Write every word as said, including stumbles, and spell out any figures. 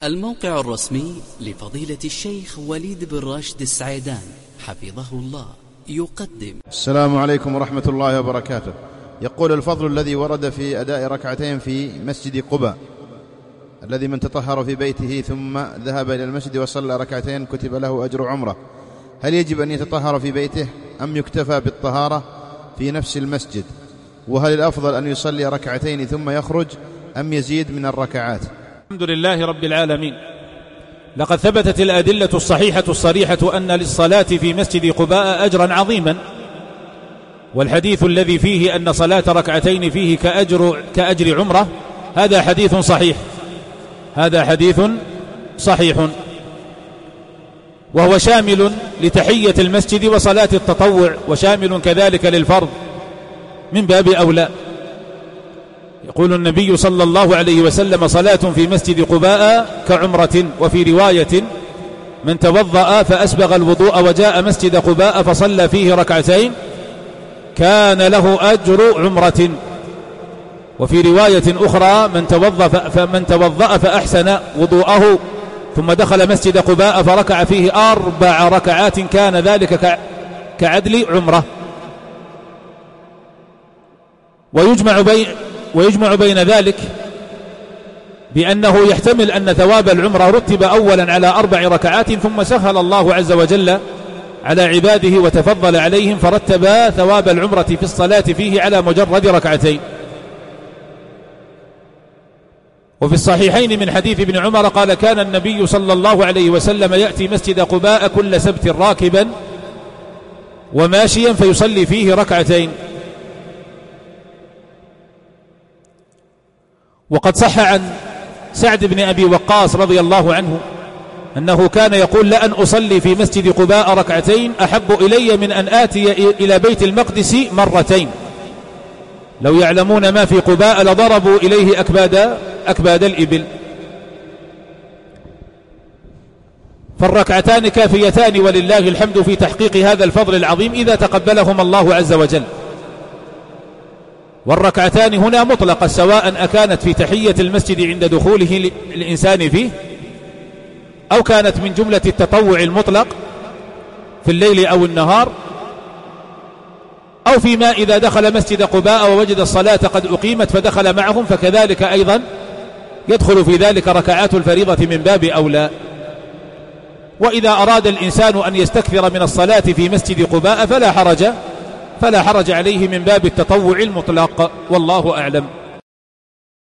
الموقع الرسمي لفضيلة الشيخ وليد بن راشد السعيدان حفظه الله يقدم. السلام عليكم ورحمة الله وبركاته. يقول: الفضل الذي ورد في أداء ركعتين في مسجد قباء، الذي من تطهر في بيته ثم ذهب إلى المسجد وصلى ركعتين كتب له أجر عمره، هل يجب أن يتطهر في بيته أم يكتفى بالطهارة في نفس المسجد؟ وهل الأفضل أن يصلي ركعتين ثم يخرج أم يزيد من الركعات؟ الحمد لله رب العالمين. لقد ثبتت الأدلة الصحيحة الصريحة أن للصلاة في مسجد قباء أجرا عظيما، والحديث الذي فيه أن صلاة ركعتين فيه كأجر, كأجر عمره هذا حديث صحيح، هذا حديث صحيح، وهو شامل لتحية المسجد وصلاة التطوع، وشامل كذلك للفرض من باب أولى. يقول النبي صلى الله عليه وسلم: صلاة في مسجد قباء كعمرة. وفي رواية: من توضأ فأسبغ الوضوء وجاء مسجد قباء فصلى فيه ركعتين كان له أجر عمرة. وفي رواية أخرى: من توضأ فمن توضأ فأحسن وضوءه ثم دخل مسجد قباء فركع فيه أربع ركعات كان ذلك كعدل عمرة. ويجمع بين ويجمع بين ذلك بأنه يحتمل أن ثواب العمرة رتب أولا على أربع ركعات، ثم سهل الله عز وجل على عباده وتفضل عليهم فرتب ثواب العمرة في الصلاة فيه على مجرد ركعتين. وفي الصحيحين من حديث ابن عمر قال: كان النبي صلى الله عليه وسلم يأتي مسجد قباء كل سبت راكبا وماشيا فيصلي فيه ركعتين. وقد صح عن سعد بن أبي وقاص رضي الله عنه أنه كان يقول: لأن أصلي في مسجد قباء ركعتين أحب إلي من أن آتي إلى بيت المقدس مرتين، لو يعلمون ما في قباء لضربوا إليه أكباد, أكباد الإبل. فالركعتان كافيتان ولله الحمد في تحقيق هذا الفضل العظيم إذا تقبلهما الله عز وجل. والركعتان هنا مطلقة، سواء أكانت في تحية المسجد عند دخوله الإنسان فيه، أو كانت من جملة التطوع المطلق في الليل أو النهار، أو فيما إذا دخل مسجد قباء ووجد الصلاة قد أقيمت فدخل معهم، فكذلك أيضا يدخل في ذلك ركعات الفريضة من باب أولى. وإذا أراد الإنسان أن يستكثر من الصلاة في مسجد قباء فلا حرج فلا حرج عليه من باب التطوع المطلق، والله أعلم.